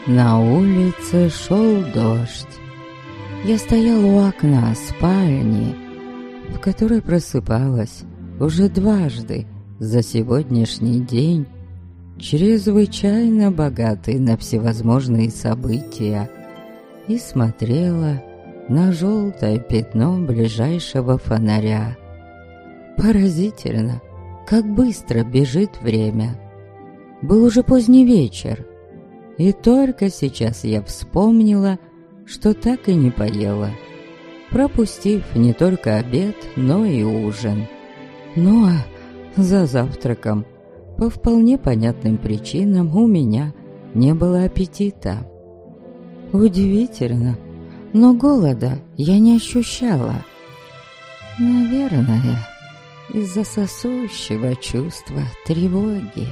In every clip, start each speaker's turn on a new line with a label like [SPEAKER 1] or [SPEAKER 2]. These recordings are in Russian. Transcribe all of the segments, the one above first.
[SPEAKER 1] На улице шел дождь. Я стоял у окна спальни, в которой просыпалась уже дважды за сегодняшний день, чрезвычайно богатый на всевозможные события, и смотрела на желтое пятно ближайшего фонаря. Поразительно, как быстро бежит время. Был уже поздний вечер, и только сейчас я вспомнила, что так и не поела, пропустив не только обед, но и ужин. Ну а за завтраком, по вполне понятным причинам, у меня не было аппетита. Удивительно, но голода я не ощущала. Наверное, из-за сосущего чувства тревоги.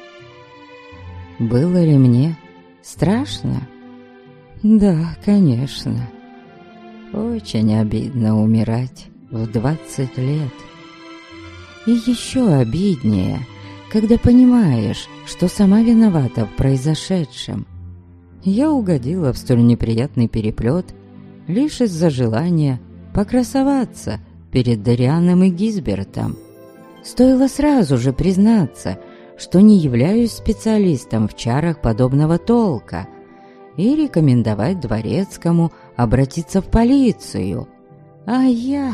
[SPEAKER 1] Было ли мне страшно? Да, конечно. Очень обидно умирать в 20 лет. И еще обиднее, когда понимаешь, что сама виновата в произошедшем. Я угодила в столь неприятный переплет лишь из-за желания покрасоваться перед Дарианом и Гизбертом. Стоило сразу же признаться, что не являюсь специалистом в чарах подобного толка, и рекомендовать дворецкому обратиться в полицию. А я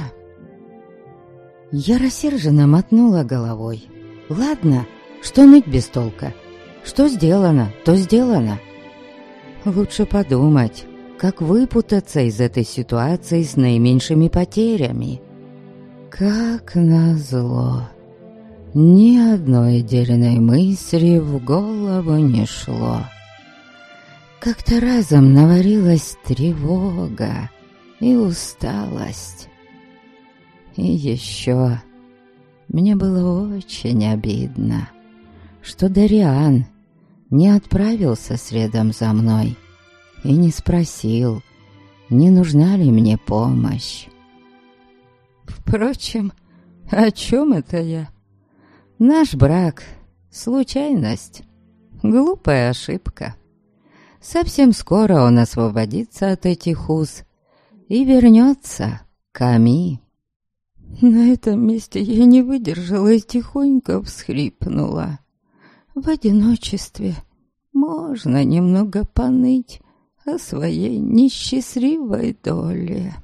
[SPEAKER 1] рассерженно мотнула головой. Ладно, что ныть без толка? Что сделано, то сделано. Лучше подумать, как выпутаться из этой ситуации с наименьшими потерями. Как назло, ни одной дельной мысли в голову не шло. Как-то разом наварилась тревога и усталость. И еще мне было очень обидно, что Дариан не отправился следом за мной и не спросил, не нужна ли мне помощь. Впрочем, о чем это я? Наш брак — случайность, глупая ошибка. Совсем скоро он освободится от этих уз и вернется к Ами. На этом месте я не выдержала и тихонько всхлипнула. В одиночестве можно немного поныть о своей несчастливой доле.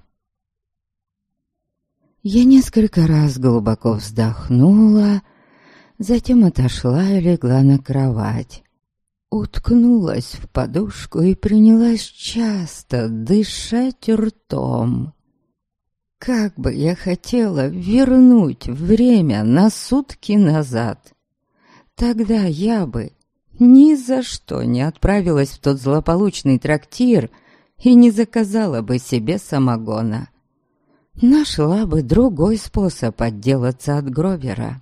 [SPEAKER 1] Я несколько раз глубоко вздохнула, затем отошла и легла на кровать. Уткнулась в подушку и принялась часто дышать ртом. Как бы я хотела вернуть время на сутки назад. Тогда я бы ни за что не отправилась в тот злополучный трактир и не заказала бы себе самогона. Нашла бы другой способ отделаться от Гровера.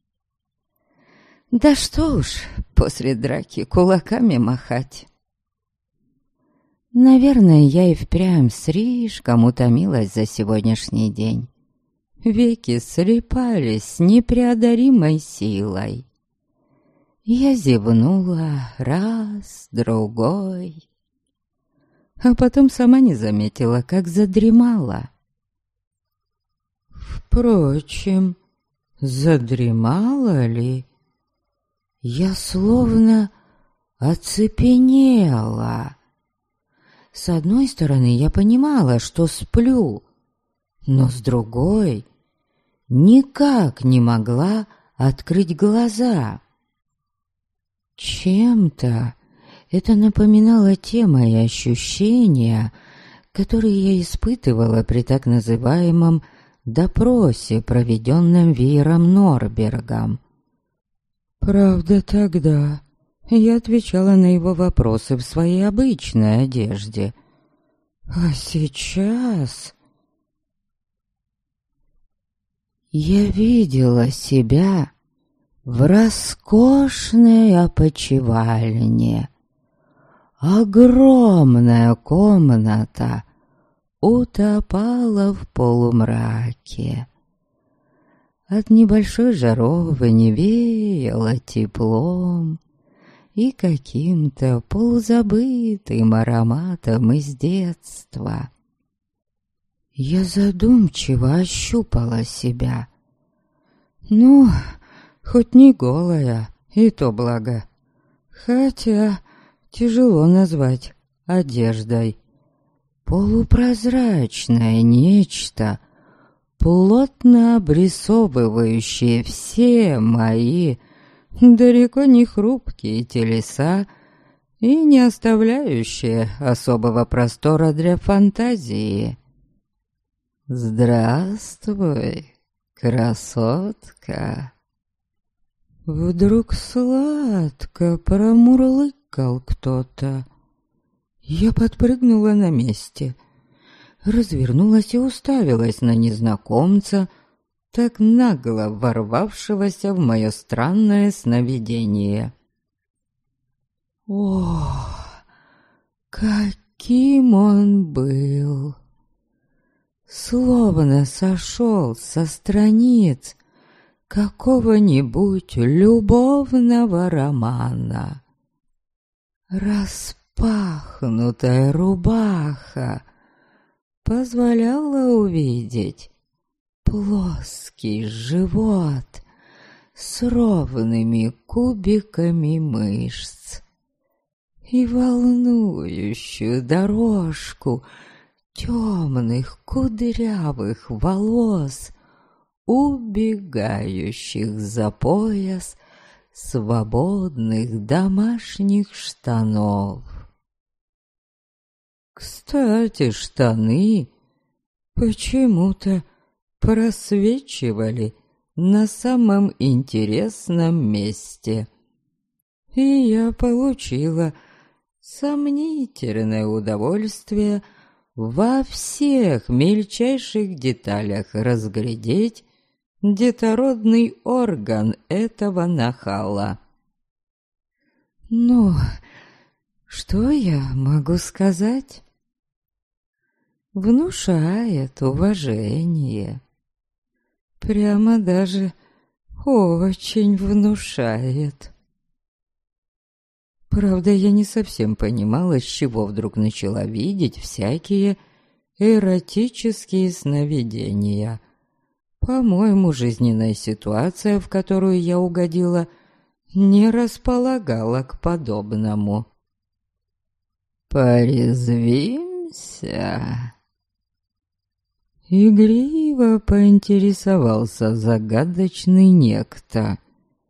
[SPEAKER 1] Да что уж, после драки кулаками махать. Наверное, я и впрямь слишком утомилась за сегодняшний день. Веки слипались с непреодолимой силой. Я зевнула раз, другой, а потом сама не заметила, как задремала. Впрочем, задремала ли? Я словно оцепенела. С одной стороны, я понимала, что сплю, но с другой никак не могла открыть глаза. Чем-то это напоминало те мои ощущения, которые я испытывала при так называемом допросе, проведенном Веером Норбергом. Правда, тогда я отвечала на его вопросы в своей обычной одежде. А сейчас я видела себя в роскошной опочивальне. Огромная комната утопала в полумраке. От небольшой жаровни веяло теплом, и каким-то полузабытым ароматом из детства. Я задумчиво ощупала себя. Ну, хоть не голая, и то благо. Хотя тяжело назвать одеждой. Полупрозрачное нечто, плотно обрисовывающее все мои далеко не хрупкие телеса и не оставляющее особого простора для фантазии. «Здравствуй, красотка!» Вдруг сладко промурлыкал кто-то. Я подпрыгнула на месте, развернулась и уставилась на незнакомца, так нагло ворвавшегося в мое странное сновидение. О, каким он был! Словно сошел со страниц какого-нибудь любовного романа. Распахнутая рубаха позволяла увидеть плоский живот с ровными кубиками мышц и волнующую дорожку темных кудрявых волос, убегающих за пояс свободных домашних штанов. Кстати, штаны почему-то просвечивали на самом интересном месте, и я получила сомнительное удовольствие во всех мельчайших деталях разглядеть детородный орган этого нахала. Ну, что я могу сказать? Внушает уважение. Прямо даже очень внушает. Правда, я не совсем понимала, с чего вдруг начала видеть всякие эротические сновидения. По-моему, жизненная ситуация, в которую я угодила, не располагала к подобному. «Порезвимся?» Игриво поинтересовался загадочный некто.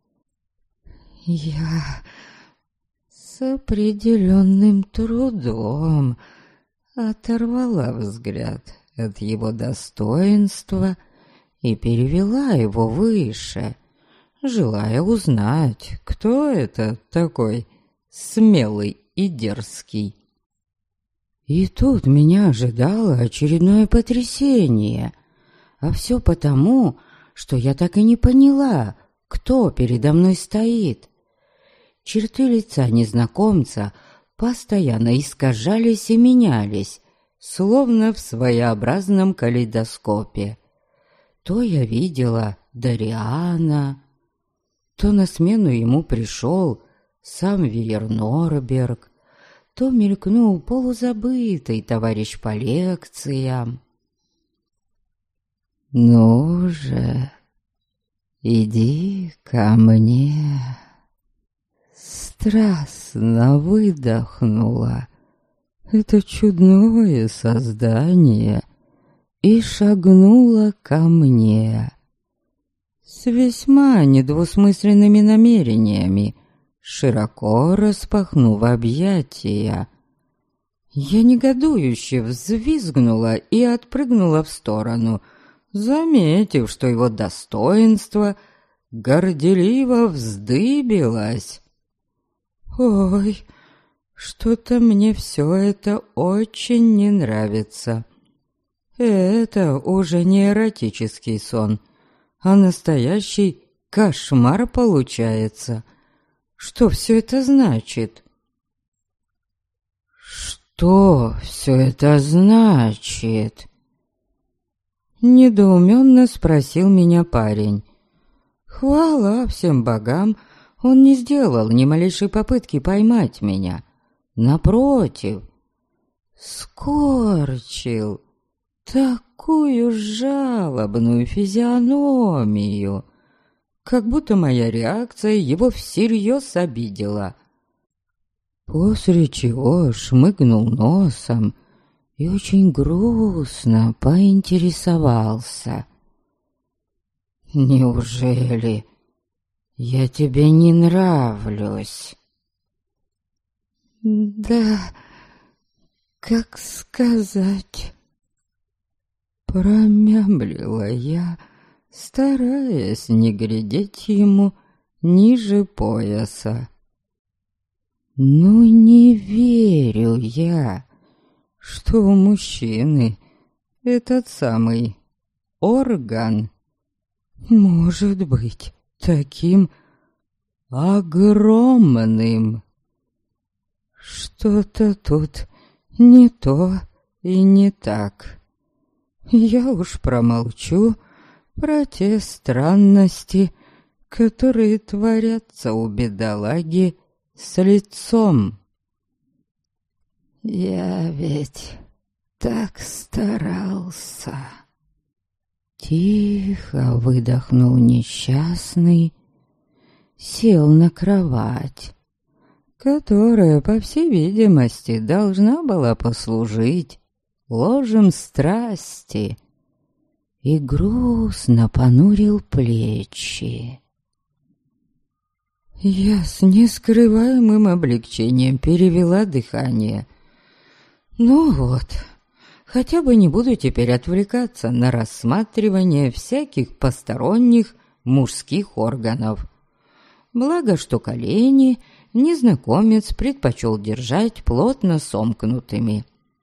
[SPEAKER 1] Я с определенным трудом оторвала взгляд от его достоинства и перевела его выше, желая узнать, кто это такой смелый и дерзкий. И тут меня ожидало очередное потрясение, а все потому, что я так и не поняла, кто передо мной стоит. Черты лица незнакомца постоянно искажались и менялись, словно в своеобразном калейдоскопе. То я видела Дариана, то на смену ему пришел сам Виер Норберг, то мелькнул полузабытый товарищ по лекциям. «Ну же, иди ко мне!» Страстно выдохнула это чудное создание и шагнула ко мне с весьма недвусмысленными намерениями, широко распахнув объятия. Я негодующе взвизгнула и отпрыгнула в сторону, заметив, что его достоинство горделиво вздыбилось. Ой, что-то мне все это очень не нравится. Это уже не эротический сон, а настоящий кошмар получается. Что все это значит? Что все это значит? Недоуменно спросил меня парень. Хвала всем богам, Он не сделал ни малейшей попытки поймать меня. Напротив, скорчил такую жалобную физиономию, как будто моя реакция его всерьез обидела. После чего шмыгнул носом и очень грустно поинтересовался: «Неужели я тебе не нравлюсь?» «Да, как сказать?» Промямлила я, стараясь не глядеть ему ниже пояса. «Ну не верю я, что у мужчины этот самый орган может быть таким огромным. Что-то тут не то и не так. Я уж промолчу про те странности, которые творятся у бедолаги с лицом. Я ведь так старался. Тихо выдохнул несчастный, сел на кровать, которая, по всей видимости, должна была послужить ложем страсти, и грустно понурил плечи. Я с нескрываемым облегчением перевела дыхание. Ну вот, хотя бы не буду теперь отвлекаться на рассматривание всяких посторонних мужских органов. Благо, что колени незнакомец предпочел держать плотно сомкнутыми.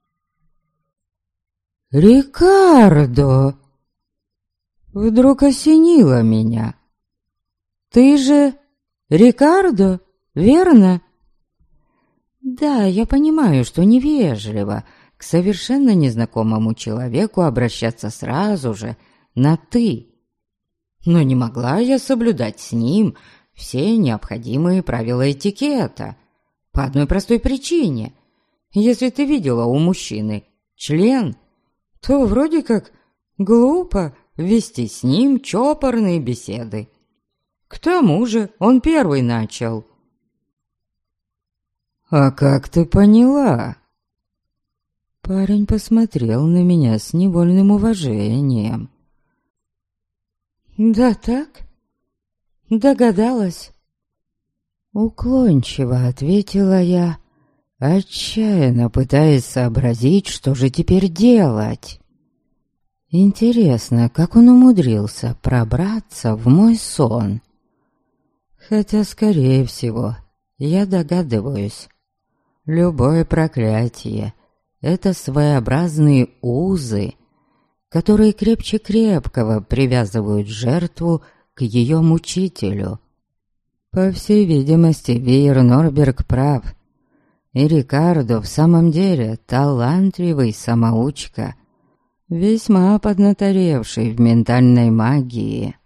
[SPEAKER 1] «Рикардо!» Вдруг осенило меня. «Ты же Рикардо, верно?» «Да, я понимаю, что невежливо к совершенно незнакомому человеку обращаться сразу же на «ты». Но не могла я соблюдать с ним все необходимые правила этикета. По одной простой причине. Если ты видела у мужчины член, то вроде как глупо вести с ним чопорные беседы. К тому же он первый начал. «А как ты поняла?» Парень посмотрел на меня с невольным уважением. «Да так, догадалась». Уклончиво ответила я, отчаянно пытаясь сообразить, что же теперь делать. Интересно, как он умудрился пробраться в мой сон. Хотя, скорее всего, я догадываюсь, любое проклятие — это своеобразные узы, которые крепче крепкого привязывают жертву к ее мучителю. По всей видимости, Вейер Норберг прав, и Рикардо в самом деле талантливый самоучка, весьма поднаторевший в ментальной магии.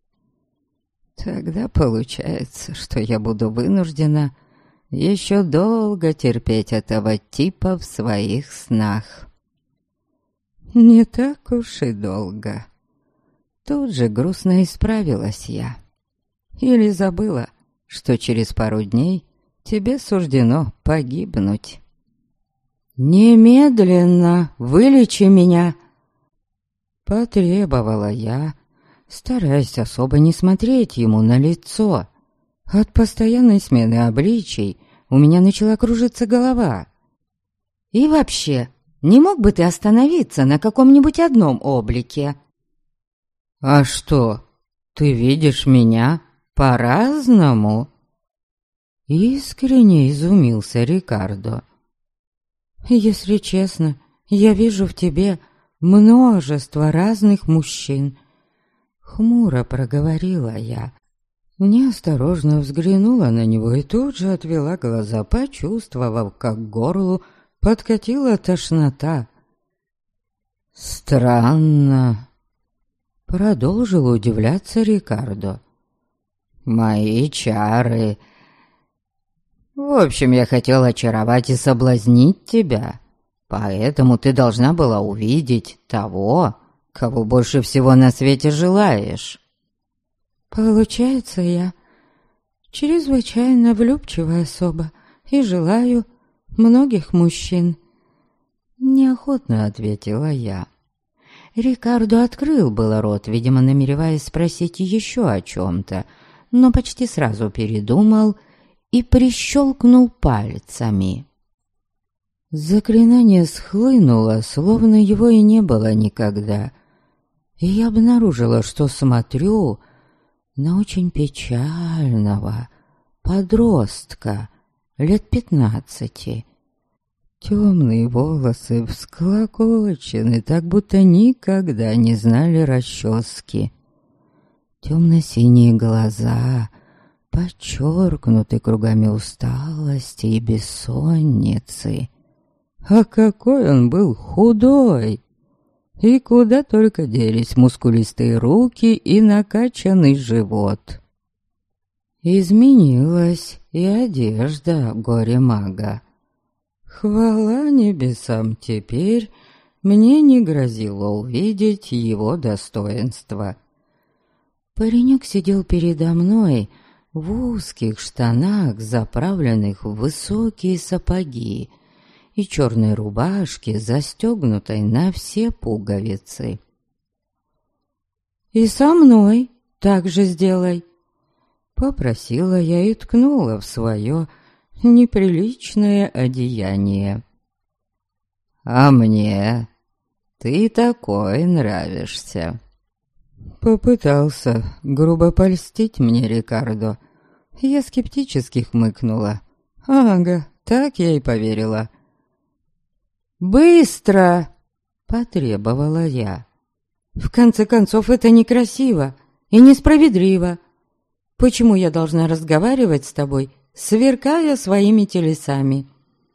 [SPEAKER 1] Тогда получается, что я буду вынуждена еще долго терпеть этого типа в своих снах. Не так уж и долго. Тут же грустно исправилась я. Или забыла, что через пару дней тебе суждено погибнуть. «Немедленно вылечи меня!» Потребовала я, стараясь особо не смотреть ему на лицо. От постоянной смены обличий у меня начала кружиться голова. «И вообще, не мог бы ты остановиться на каком-нибудь одном облике?» «А что, ты видишь меня по-разному?» Искренне изумился Рикардо. «Если честно, я вижу в тебе множество разных мужчин», — хмуро проговорила я. Неосторожно взглянула на него и тут же отвела глаза, почувствовав, как к горлу подкатила тошнота. «Странно», — продолжил удивляться Рикардо. мои чары. В общем, я хотел очаровать и соблазнить тебя, поэтому ты должна была увидеть того, кого больше всего на свете желаешь».
[SPEAKER 2] «Получается, я чрезвычайно влюбчивая особа и желаю многих мужчин», —
[SPEAKER 1] неохотно ответила я. Рикардо открыл было рот, видимо, намереваясь спросить еще о чем-то, но почти сразу передумал и прищелкнул пальцами. Заклинание схлынуло, словно его и не было никогда, и я обнаружила, что смотрю на очень печального подростка лет 15. Темные волосы всклокочены, так будто никогда не знали расчески. Темно-синие глаза подчеркнуты кругами усталости и бессонницы. А какой он был худой! И куда только делись мускулистые руки и накачанный живот. Изменилась и одежда горе-мага. Хвала небесам, теперь мне не грозило увидеть его достоинства. Паренек сидел передо мной в узких штанах, заправленных в высокие сапоги, и черной рубашке, застегнутой на все пуговицы. «И со мной так же сделай», — попросила я и ткнула в свое неприличное одеяние. «А мне ты такой нравишься». Попытался грубо польстить мне Рикардо. Я скептически хмыкнула. «Ага, так я и поверила». «Быстро!» — потребовала я. «В конце концов, это некрасиво и несправедливо. Почему я должна разговаривать с тобой, сверкая своими телесами?»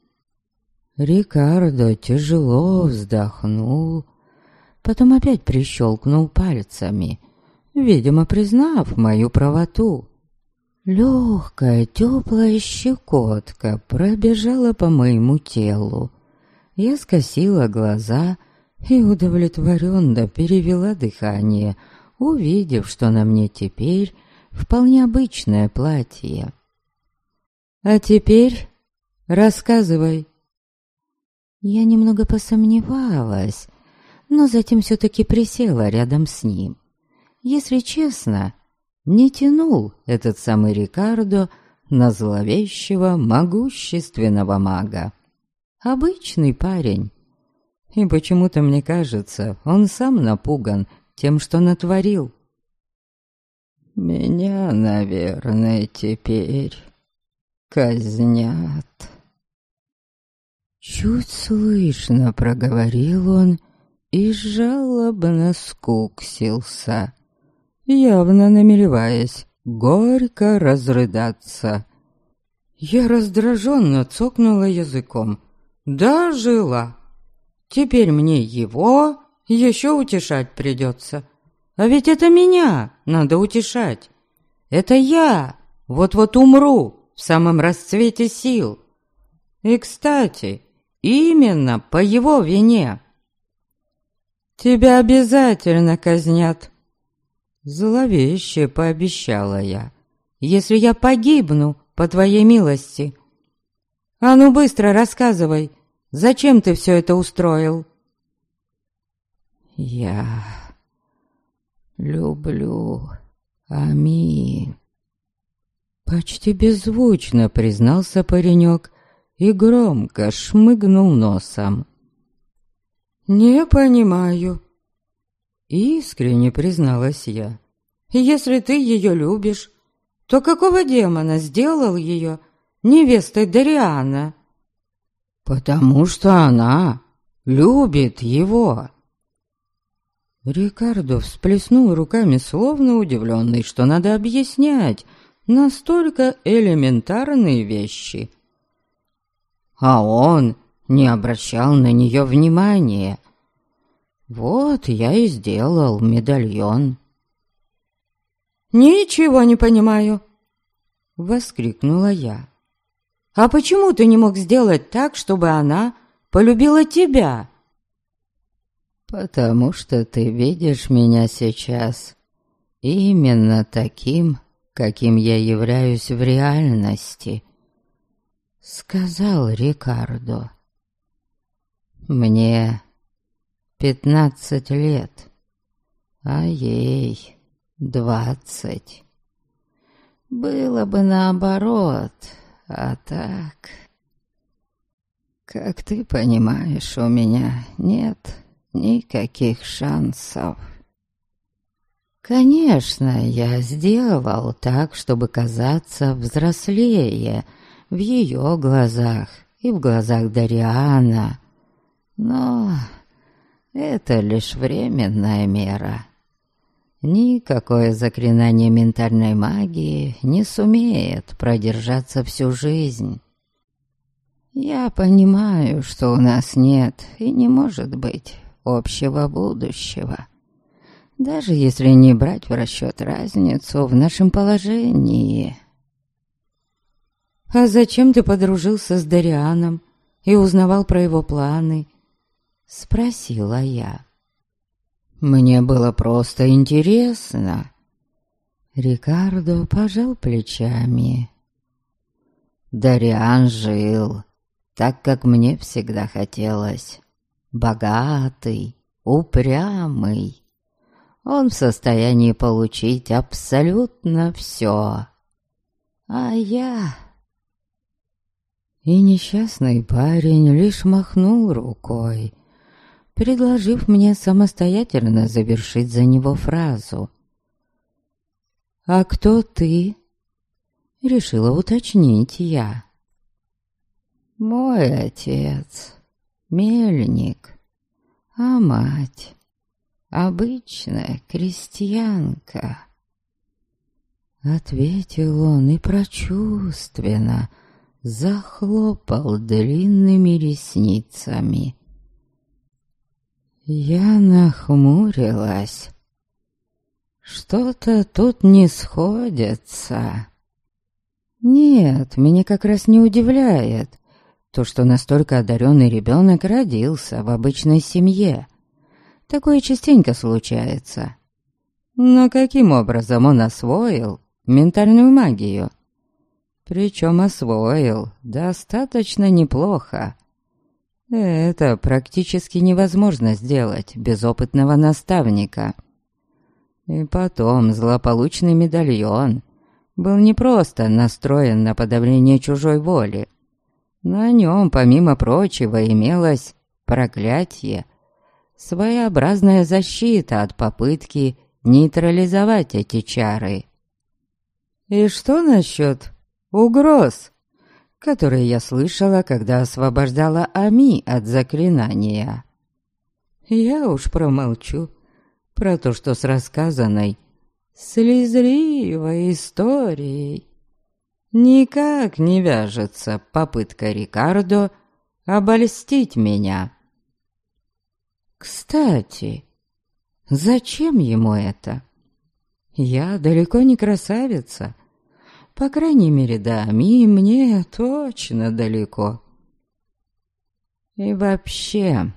[SPEAKER 1] Рикардо тяжело вздохнул, потом опять прищелкнул пальцами, видимо, признав мою правоту. Легкая, теплая щекотка пробежала по моему телу. Я скосила глаза и удовлетворенно перевела дыхание, увидев, что на мне теперь вполне обычное платье. «А теперь рассказывай». Я немного посомневалась, но затем все-таки присела рядом с ним. Если честно, не тянул этот самый Рикардо на зловещего, могущественного мага. Обычный парень. И почему-то мне кажется, он сам напуган тем, что натворил. «Меня, наверное, теперь казнят». Чуть слышно проговорил он и жалобно скуксился, явно намереваясь горько разрыдаться. Я раздраженно цокнула языком. «Дожила! Теперь мне его еще утешать придется. А ведь это меня надо утешать. Это я вот-вот умру в самом расцвете сил. И, кстати, именно по его вине. Тебя обязательно казнят», — зловеще пообещала я, «если я погибну по твоей милости. А ну быстро рассказывай, зачем ты все это устроил?» «Я люблю Ами», — почти беззвучно признался паренек и громко шмыгнул носом. «Не понимаю», — искренне призналась я. «Если ты ее любишь, то какого демона сделал ее невестой Дариана?» «Потому что она любит его». Рикардо всплеснул руками, словно удивленный, что надо объяснять настолько элементарные вещи. А он не обращал на нее внимания. Вот я и сделал медальон.
[SPEAKER 2] «Ничего не понимаю!» — воскликнула я. «А почему ты не мог сделать так, чтобы она полюбила тебя?»
[SPEAKER 1] «Потому что ты видишь меня сейчас именно таким, каким я являюсь в реальности», — сказал Рикардо. «Мне 15 лет, а ей 20. Было бы наоборот, а так... Как ты понимаешь, у меня нет никаких шансов. Конечно, я сделал так, чтобы казаться взрослее в ее глазах и в глазах Дариана, но это лишь временная мера. Никакое заклинание ментальной магии не сумеет продержаться всю жизнь. Я понимаю, что у нас нет и не может быть общего будущего, даже если не брать в расчет разницу в нашем положении.
[SPEAKER 2] «А зачем ты подружился с Дарианом и узнавал про его планы?» — спросила я.
[SPEAKER 1] «Мне было просто интересно». Рикардо пожал плечами. Дариан жил так, как мне всегда хотелось. Богатый, упрямый. Он в состоянии получить абсолютно все. А я... И несчастный парень лишь махнул рукой, предложив мне самостоятельно завершить за него фразу.
[SPEAKER 2] «А кто ты?» — решила уточнить я.
[SPEAKER 1] «Мой отец — мельник, а мать — обычная крестьянка», — ответил он и прочувственно захлопал длинными ресницами. Я нахмурилась. Что-то тут не сходится. Нет, меня как раз не удивляет то, что настолько одаренный ребенок родился в обычной семье. Такое частенько случается. Но каким образом он освоил ментальную магию? Причем освоил достаточно неплохо. Это практически невозможно сделать без опытного наставника. И потом злополучный медальон был не просто настроен на подавление чужой воли. На нем, помимо прочего, имелось проклятие, своеобразная защита от попытки нейтрализовать эти чары. И что насчет угроз, которые я слышала, когда освобождала Ами от заклинания? Я уж промолчу про то, что с рассказанной слезливой историей никак не вяжется попытка Рикардо обольстить меня. Кстати, зачем ему это? Я далеко не красавица. По крайней мере, до Ами мне точно далеко. И вообще,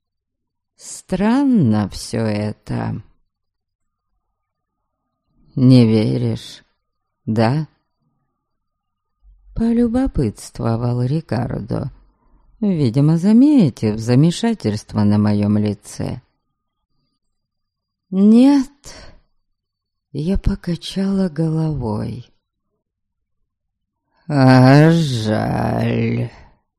[SPEAKER 1] странно все это. Не веришь, да? Полюбопытствовал Рикардо, видимо, заметив замешательство на моем лице. Нет, я покачала головой. А жаль.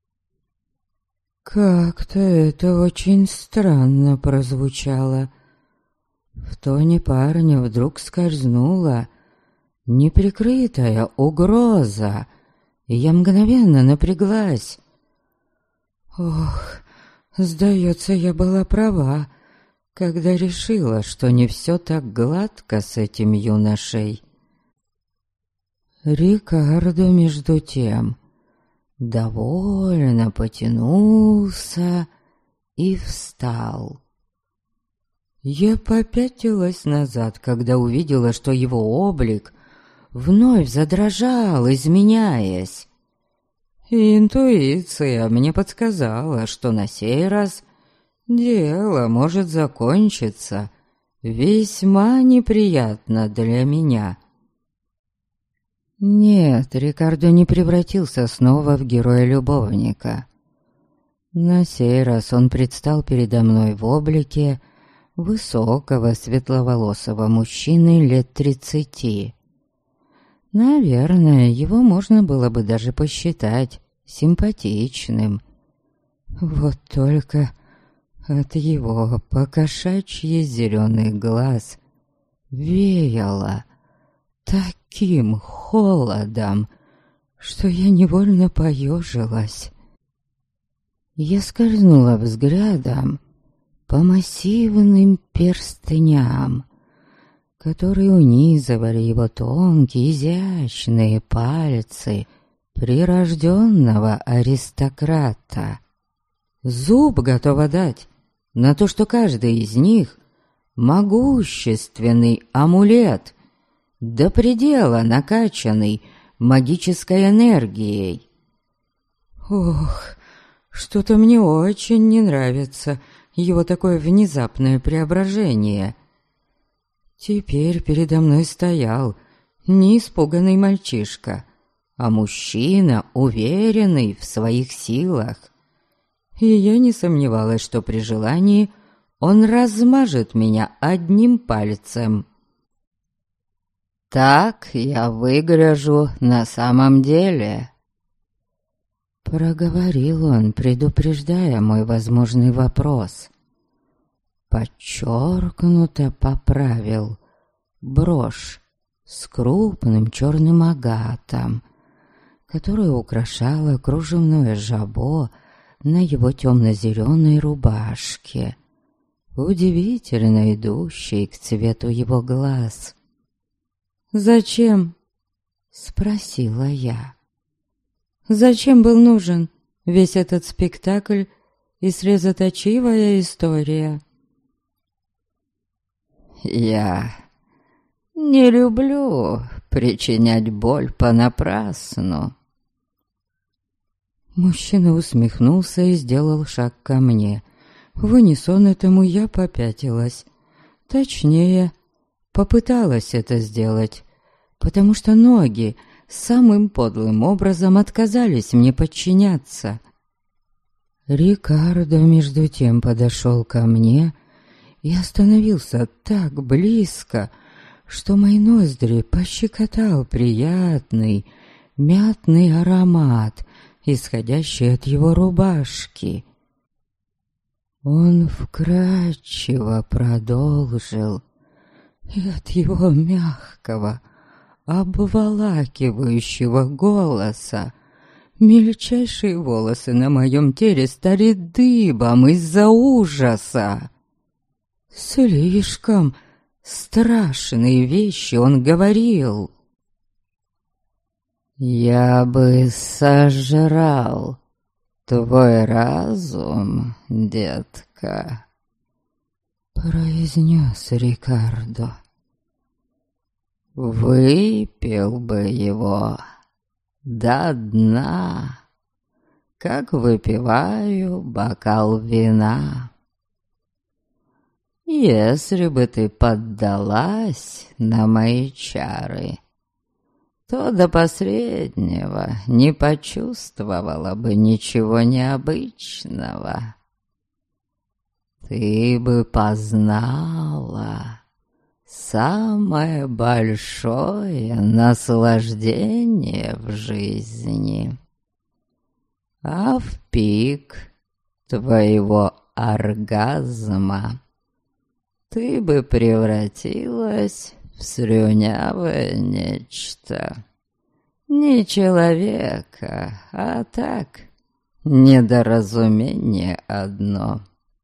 [SPEAKER 1] Как-то это очень странно прозвучало. В тоне парня вдруг скользнула неприкрытая угроза, и я мгновенно напряглась. Ох, сдается, я была права, когда решила, что не все так гладко с этим юношей. Рикардо, между тем, довольно потянулся и встал.
[SPEAKER 2] Я попятилась назад, когда увидела, что его облик вновь задрожал, изменяясь. И интуиция мне подсказала, что на сей раз дело может закончиться весьма неприятно для меня. Нет, Рикардо не превратился снова в героя-любовника. На сей раз он предстал передо мной в облике высокого светловолосого мужчины лет 30. Наверное, его можно было бы даже посчитать симпатичным. Вот только от его покошачьи зеленых глаз веяло таким холодом, что я невольно поежилась. Я скользнула взглядом по массивным перстням, которые унизывали его тонкие, изящные пальцы прирожденного аристократа. Зуб готова дать на то, что каждый из них — могущественный амулет, до предела накачанный магической энергией. Ох, что-то мне очень не нравится его такое внезапное преображение. Теперь передо мной стоял не испуганный мальчишка, а мужчина, уверенный в своих силах. И я не сомневалась, что при желании он размажет меня одним пальцем. «Так я выгляжу на самом деле», — проговорил он, предупреждая мой возможный вопрос. Подчеркнуто поправил брошь с крупным черным агатом, которая украшала кружевное жабо на его темно-зеленой рубашке, удивительно идущей к цвету его глаз. «Зачем?» — спросила я. «Зачем был нужен весь этот спектакль и слезоточивая история?» «Я не люблю причинять боль понапрасну». Мужчина усмехнулся и сделал шаг ко мне. В унисон этому я попятилась. Точнее, попыталась это сделать, потому что ноги самым подлым образом отказались мне подчиняться. Рикардо между тем подошел ко мне и остановился так близко, что мои ноздри пощекотал приятный мятный аромат, исходящий от его рубашки. Он вкрадчиво продолжил, и от его мягкого, обволакивающего голоса мельчайшие волосы на моем теле стали дыбом из-за ужаса. Слишком страшные вещи он говорил. «Я бы сожрал твой разум, детка», — произнес Рикардо. «Выпил бы его до дна, как выпиваю бокал вина. Если бы ты поддалась на мои чары, то до последнего не почувствовала бы ничего необычного. Ты бы познала самое большое наслаждение в жизни, а в пик твоего оргазма ты бы превратилась в слюнявое нечто. Не человека, а так, недоразумение одно.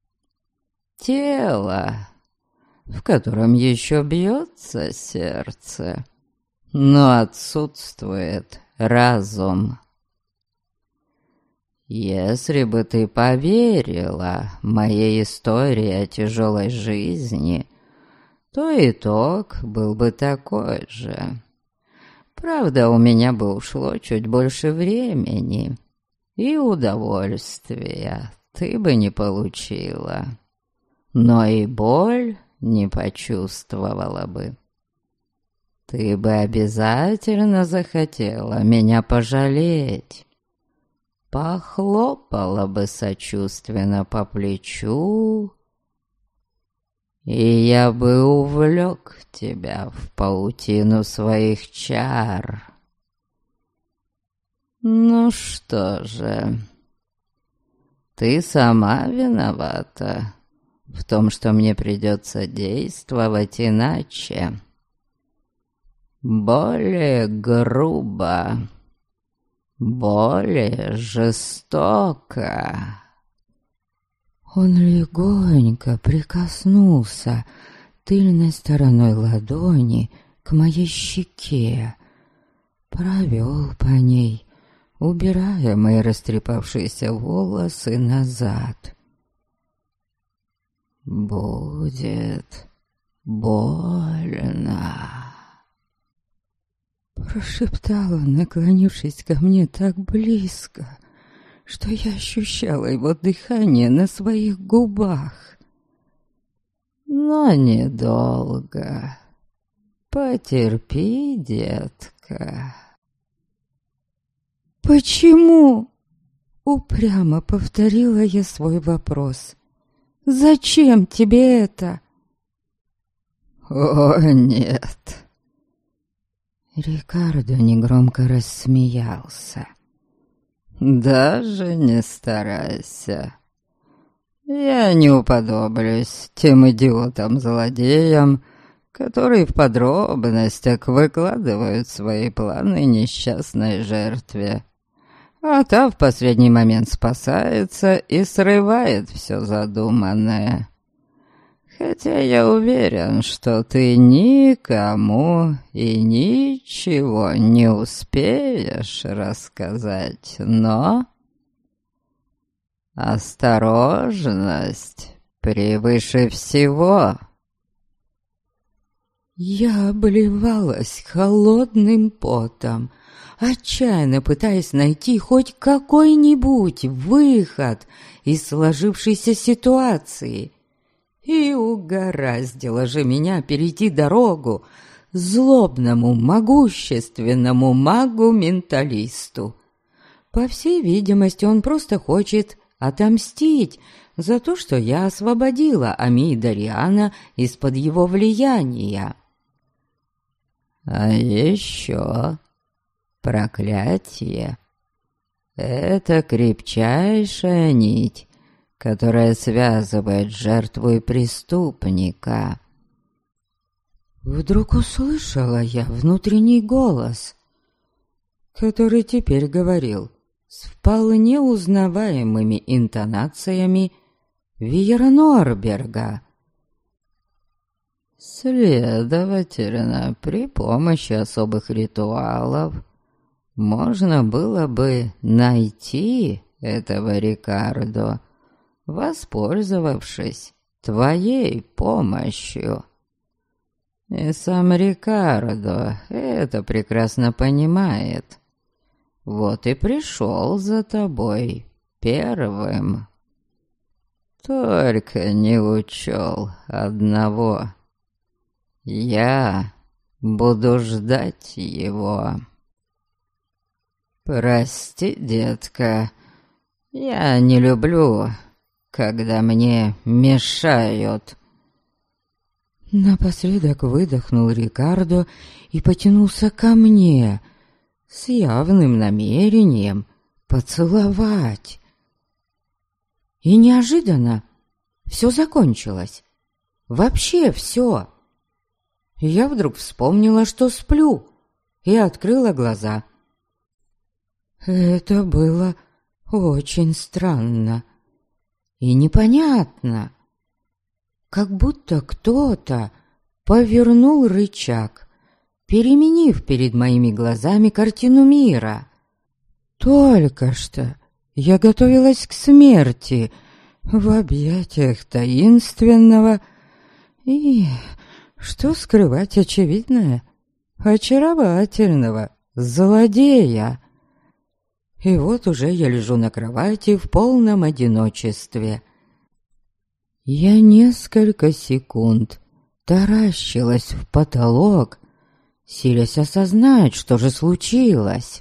[SPEAKER 2] Тело, в котором еще бьется сердце, но отсутствует разум.
[SPEAKER 1] Если бы ты поверила моей истории о тяжелой жизни, то итог был бы такой же. Правда, у меня бы ушло чуть больше времени, и удовольствия ты бы не получила, но и боль не почувствовала бы. Ты бы обязательно захотела меня пожалеть, похлопала бы сочувственно по плечу, и я бы увлек тебя в паутину своих чар. Ну что же, ты сама виновата в том, что мне придется действовать иначе, более грубо, более жестоко.
[SPEAKER 2] Он легонько прикоснулся тыльной стороной ладони к моей щеке, провел по ней, убирая мои растрепавшиеся волосы назад. «Будет больно», — прошептал он, наклонившись ко мне так близко, что я ощущала его дыхание на своих губах.
[SPEAKER 1] «Но недолго. Потерпи, детка».
[SPEAKER 2] «Почему?» — упрямо повторила я свой вопрос. «Зачем тебе это?»
[SPEAKER 1] «О, нет!»
[SPEAKER 2] Рикардо негромко рассмеялся.
[SPEAKER 1] «Даже не старайся. Я не уподоблюсь тем идиотам-злодеям, которые в подробностях выкладывают свои планы несчастной жертве, а та в последний момент спасается и срывает все задуманное. Хотя я уверен, что ты никому и ничего не успеешь рассказать, но осторожность превыше всего».
[SPEAKER 2] Я обливалась холодным потом, отчаянно пытаясь найти хоть какой-нибудь выход из сложившейся ситуации. И угораздило же меня перейти дорогу злобному, могущественному магу-менталисту. По всей видимости, он просто хочет отомстить за то, что я освободила Ами Дариана из-под его влияния.
[SPEAKER 1] А еще проклятие — это крепчайшая нить, которая связывает жертву и преступника.
[SPEAKER 2] Вдруг услышала я внутренний голос, который теперь говорил с вполне узнаваемыми интонациями Виера Норберга.
[SPEAKER 1] Следовательно, при помощи особых ритуалов можно было бы найти этого Рикардо, воспользовавшись твоей помощью. И сам Рикардо это прекрасно понимает. Вот и пришел за тобой первым. Только не учел одного. Я буду ждать его. Прости, детка, я не люблю, когда мне мешают.
[SPEAKER 2] Напоследок выдохнул Рикардо и потянулся ко мне с явным намерением поцеловать. И неожиданно все закончилось. Вообще все. Я вдруг вспомнила, что сплю, и открыла глаза. Это было очень странно и непонятно. Как будто кто-то повернул рычаг, переменив перед моими глазами картину мира. Только что Я готовилась к смерти в объятиях таинственного и, что скрывать, очевидное, очаровательного злодея. И вот уже я лежу на кровати в полном одиночестве. Я несколько секунд таращилась в потолок, силясь осознать, что же случилось.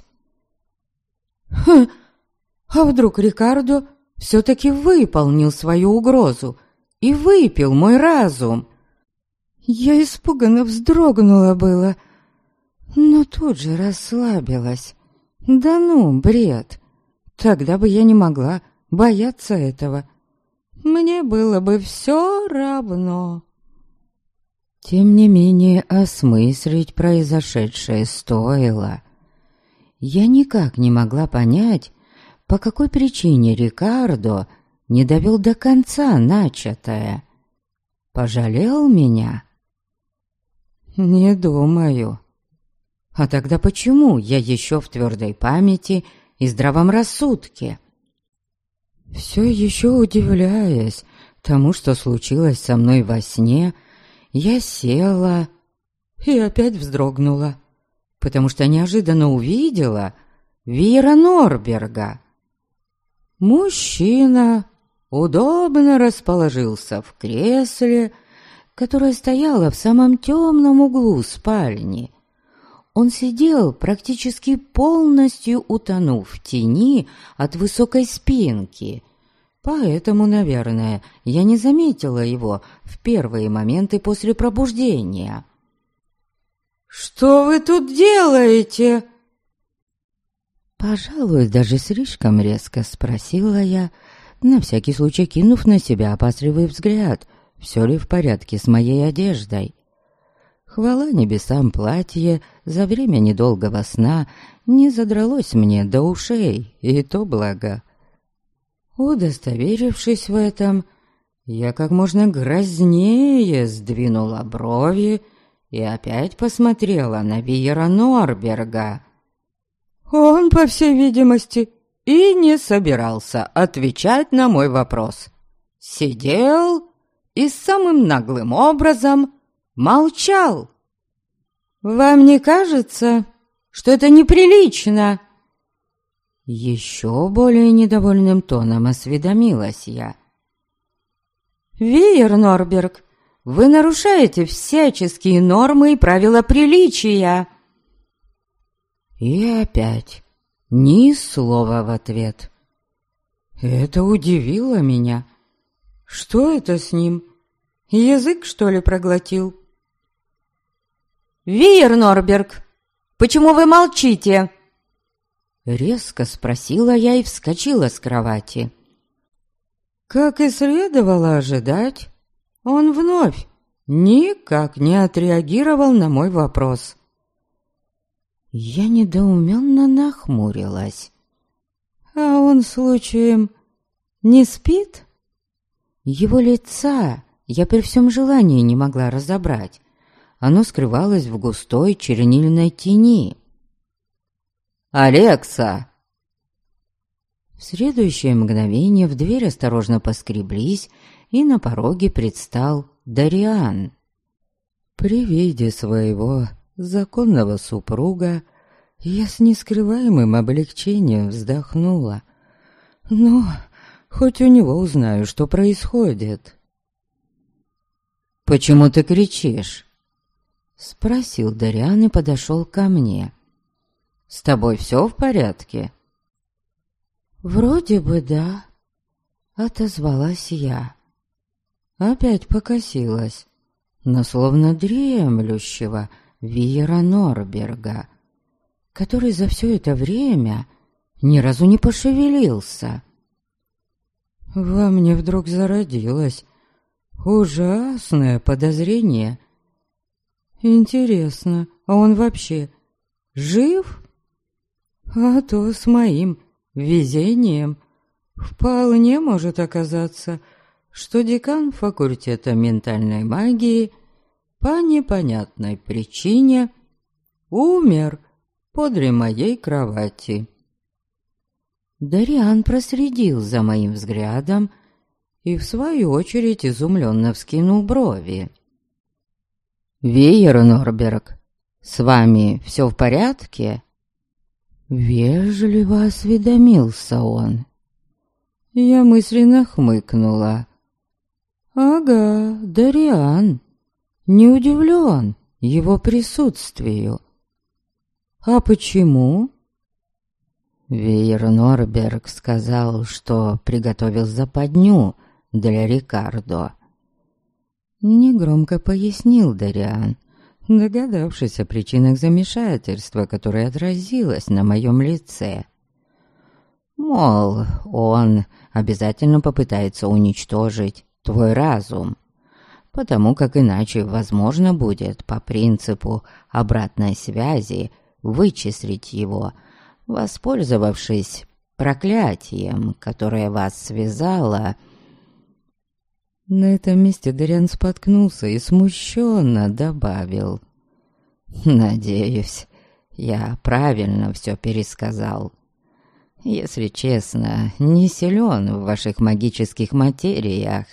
[SPEAKER 2] А вдруг Рикардо все-таки выполнил свою угрозу и выпил мой разум? Я испуганно вздрогнула было, но тут же расслабилась. Да ну, бред! Тогда бы я не могла бояться этого. Мне было бы все равно. Тем не менее, осмыслить произошедшее стоило. Я никак не могла понять, по какой причине Рикардо не довел до конца начатое. Пожалел меня? Не думаю. А тогда почему я еще в твердой памяти и здравом рассудке? Все еще удивляясь тому, что случилось со мной во сне, я села и опять вздрогнула, потому что неожиданно увидела Виера Норберга. Мужчина удобно расположился в кресле, которое стояло в самом темном углу спальни. Он сидел, практически полностью утонув в тени от высокой спинки. Поэтому, наверное, я не заметила его в первые моменты после пробуждения. «Что вы тут делаете?» Пожалуй, даже слишком резко спросила я, на всякий случай кинув на себя опасливый взгляд, все ли в порядке с моей одеждой. Хвала небесам, платье за время недолгого сна не задралось мне до ушей, и то благо. Удостоверившись в этом, я как можно грознее сдвинула брови и опять посмотрела на Виера Норберга. Он, по всей видимости, и не собирался отвечать на мой вопрос. Сидел и самым наглым образом молчал. «Вам не кажется, что это неприлично?» Еще более недовольным тоном осведомилась я. «Виер Норберг, вы нарушаете всяческие нормы и правила приличия!» И опять ни слова в ответ. Это удивило меня. Что это с ним? Язык, что ли, проглотил? «Виер Норберг, почему вы молчите?» Резко спросила я и вскочила с кровати. Как и следовало ожидать, он вновь никак не отреагировал на мой вопрос. Я недоуменно нахмурилась. А он случаем не спит? Его лица я при всем желании не могла разобрать. Оно скрывалось в густой чернильной тени. «Алекса!» В следующее мгновение в дверь осторожно поскреблись, и на пороге предстал Дариан. При виде своего законного супруга я с нескрываемым облегчением вздохнула. Ну, хоть у него узнаю, что происходит. «Почему ты кричишь?» — спросил Дариан и подошел ко мне. «С тобой все в порядке?» «Вроде бы да», — отозвалась я. Опять покосилась, но словно дремлющего Виера Норберга, который за все это время ни разу не пошевелился. Во мне вдруг зародилось ужасное подозрение. Интересно, а он вообще жив? А то с моим везением вполне может оказаться, что декан факультета ментальной магии по непонятной причине умер подле моей кровати. Дариан проследил за моим взглядом и, в свою очередь, изумленно вскинул брови. «Веер Норберг, с вами все в порядке?» Вежливо осведомился он. Я мысленно хмыкнула. «Ага, Дариан, не удивлен его присутствию. А почему?» Веер Норберг сказал, что приготовил западню для Рикардо. Негромко пояснил Дариан, догадавшись о причинах замешательства, которое отразилось на моем лице. Мол, он обязательно попытается уничтожить твой разум, потому как иначе возможно будет по принципу обратной связи вычислить его, воспользовавшись проклятием, которое вас связало. На этом месте Дариан споткнулся и смущенно добавил: «Надеюсь, я правильно все пересказал. Если честно, не силен в ваших магических материях».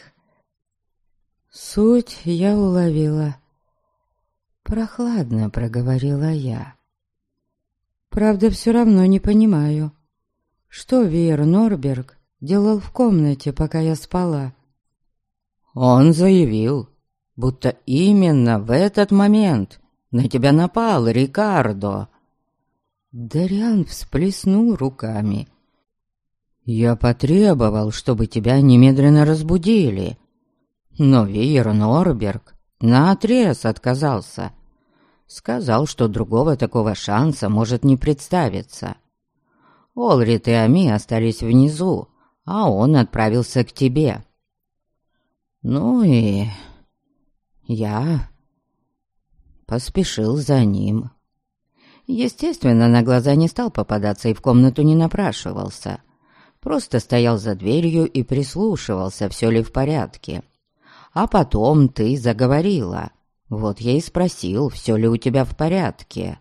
[SPEAKER 2] Суть я уловила. Прохладно проговорила я. Правда, все равно не понимаю, что Веер Норберг делал в комнате, пока я спала. Он заявил, будто именно в этот момент на тебя напал Рикардо. Дариан всплеснул руками. Я потребовал, чтобы тебя немедленно разбудили, но Веер Норберг наотрез отказался. Сказал, что другого такого шанса может не представиться. Олрит и Ами остались внизу, а он отправился к тебе. Ну и я поспешил за ним. Естественно, на глаза не стал попадаться и в комнату не напрашивался. Просто стоял за дверью и прислушивался, все ли в порядке. А потом ты заговорила. Вот я и спросил, все ли у тебя в порядке.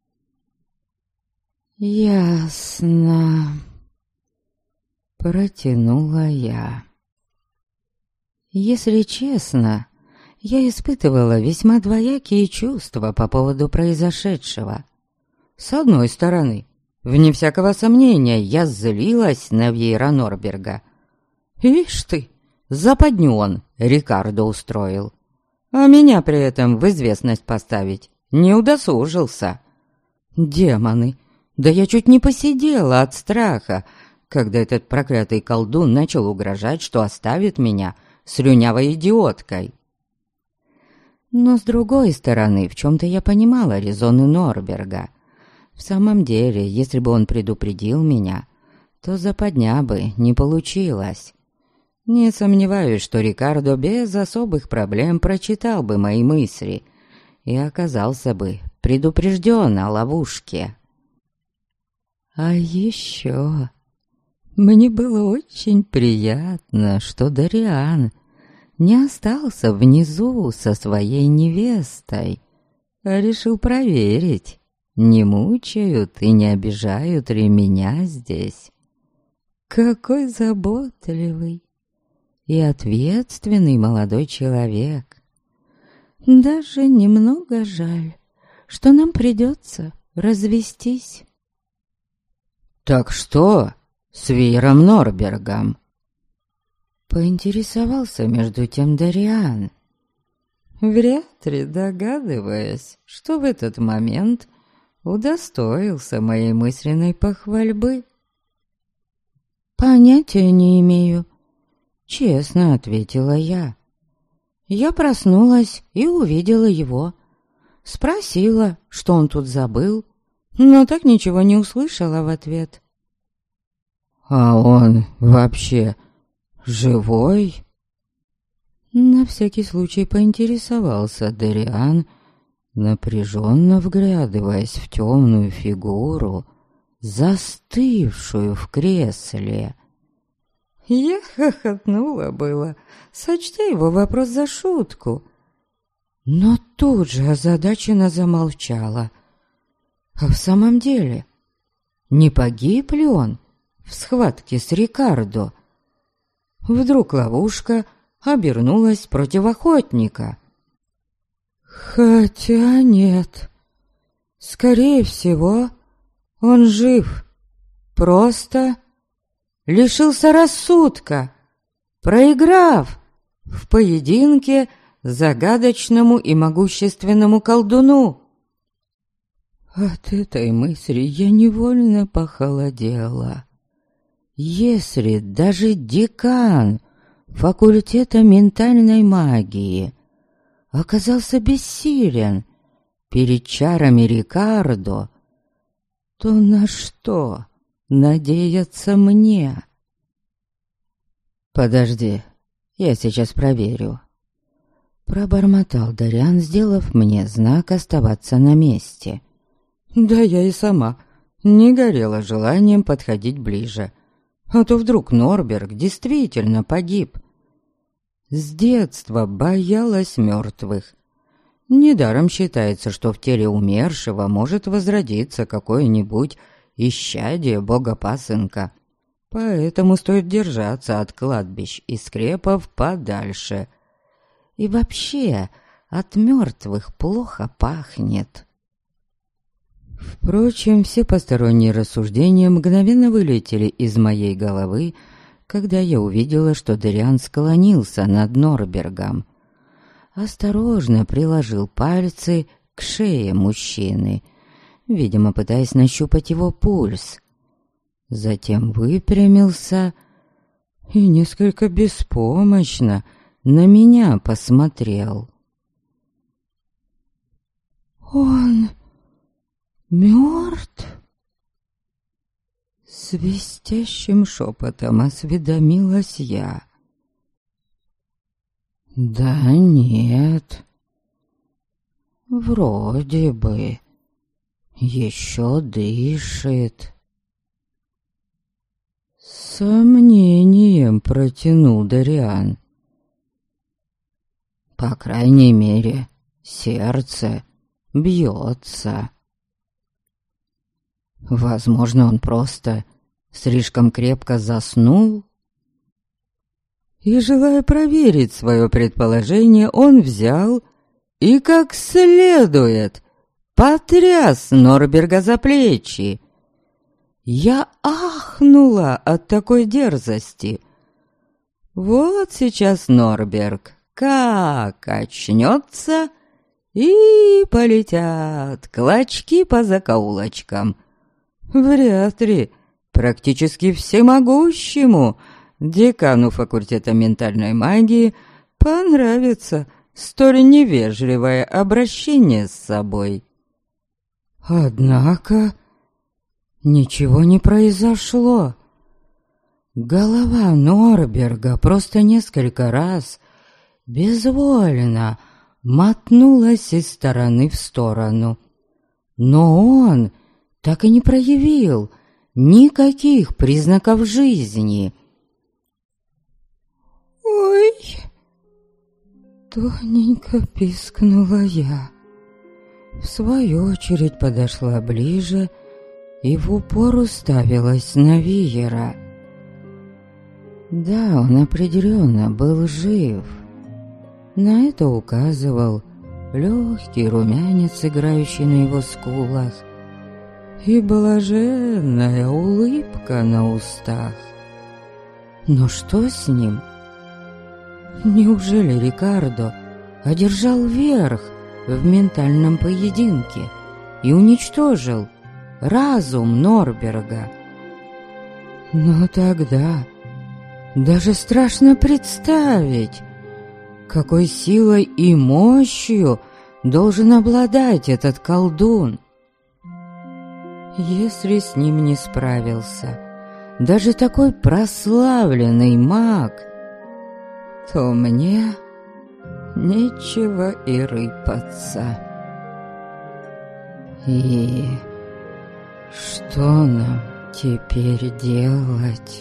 [SPEAKER 2] «Ясно», — протянула я. Если честно, я испытывала весьма двоякие чувства по поводу произошедшего. С одной стороны, вне всякого сомнения, я злилась на Веера Норберга. Ишь ты, западню он Рикардо устроил, а меня при этом в известность поставить не удосужился. Демоны, да я чуть не посидела от страха, когда этот проклятый колдун начал угрожать, что оставит меня слюнявой идиоткой. Но с другой стороны, в чем-то я понимала резоны Норберга. В самом деле, если бы он предупредил меня, то западня бы не получилось. Не сомневаюсь, что Рикардо без особых проблем прочитал бы мои мысли и оказался бы предупрежден о ловушке. А еще мне было очень приятно, что Дариан не остался внизу со своей невестой, а решил проверить, не мучают и не обижают ли меня здесь. Какой заботливый и ответственный молодой человек. Даже немного жаль, что нам придется развестись. «Так что с Веером Норбергом?» Поинтересовался между тем Дариан, вряд ли догадываясь, что в этот момент удостоился моей мысленной похвальбы. «Понятия не имею», — честно ответила я. Я проснулась и увидела его. Спросила, что он тут забыл, но так ничего не услышала в ответ. «А он вообще живой?» На всякий случай поинтересовался Дариан, напряженно вглядываясь в темную фигуру, застывшую в кресле. Я хохотнула было, сочтя его вопрос за шутку, но тут же озадаченно замолчала. А в самом деле, не погиб ли он в схватке с Рикардо. Вдруг ловушка обернулась против охотника. Хотя нет. Скорее всего, он жив. Просто лишился рассудка, проиграв в поединке загадочному и могущественному колдуну. От этой мысли я невольно похолодела. Если даже декан факультета ментальной магии оказался бессилен перед чарами Рикардо, то на что надеяться мне? «Подожди, я сейчас проверю», — пробормотал Дариан, сделав мне знак оставаться на месте. Да я и сама не горела желанием подходить ближе, а то вдруг Норберг действительно погиб. С детства боялась мертвых. Недаром считается, что в теле умершего может возродиться какое-нибудь исчадие бога-пасынка. Поэтому стоит держаться от кладбищ и скрепов подальше. И вообще от мертвых плохо пахнет. Впрочем, все посторонние рассуждения мгновенно вылетели из моей головы, когда я увидела, что Дариан склонился над Норбергом. Осторожно приложил пальцы к шее мужчины, видимо, пытаясь нащупать его пульс. Затем выпрямился и несколько беспомощно на меня посмотрел. «Он мертв?» Свистящим шепотом осведомилась я. «Да нет, вроде бы еще дышит». С сомнением протянул Дариан. «По крайней мере, сердце бьется. Возможно, он просто слишком крепко заснул». И, желая проверить свое предположение, он взял и как следует потряс Норберга за плечи. Я ахнула от такой дерзости. Вот сейчас Норберг как очнется, и полетят клочки по закоулочкам. Вряд ли практически всемогущему декану факультета ментальной магии понравится столь невежливое обращение с собой. Однако ничего не произошло. Голова Норберга просто несколько раз безвольно мотнулась из стороны в сторону. Но он так и не проявил никаких признаков жизни. «Ой!» — тоненько пискнула я. В свою очередь подошла ближе и в упор уставилась на Виера. Да, он определенно был жив. На это указывал легкий румянец, играющий на его скулах, и блаженная улыбка на устах. Но что с ним? Неужели Рикардо одержал верх в ментальном поединке и уничтожил разум Норберга? Но тогда даже страшно представить, какой силой и мощью должен обладать этот колдун. Если с ним не справился даже такой прославленный маг, то мне нечего и рыпаться. И что нам теперь делать?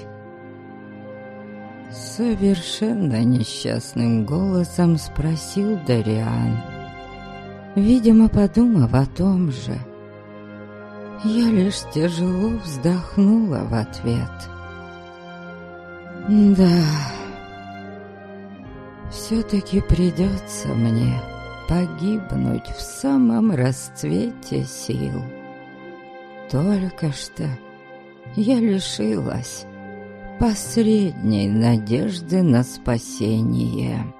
[SPEAKER 2] Совершенно несчастным голосом спросил Дариан, видимо, подумав о том же. Я лишь тяжело вздохнула в ответ.
[SPEAKER 1] Да, все-таки придется мне погибнуть в самом расцвете сил. Только что я лишилась последней надежды на спасение.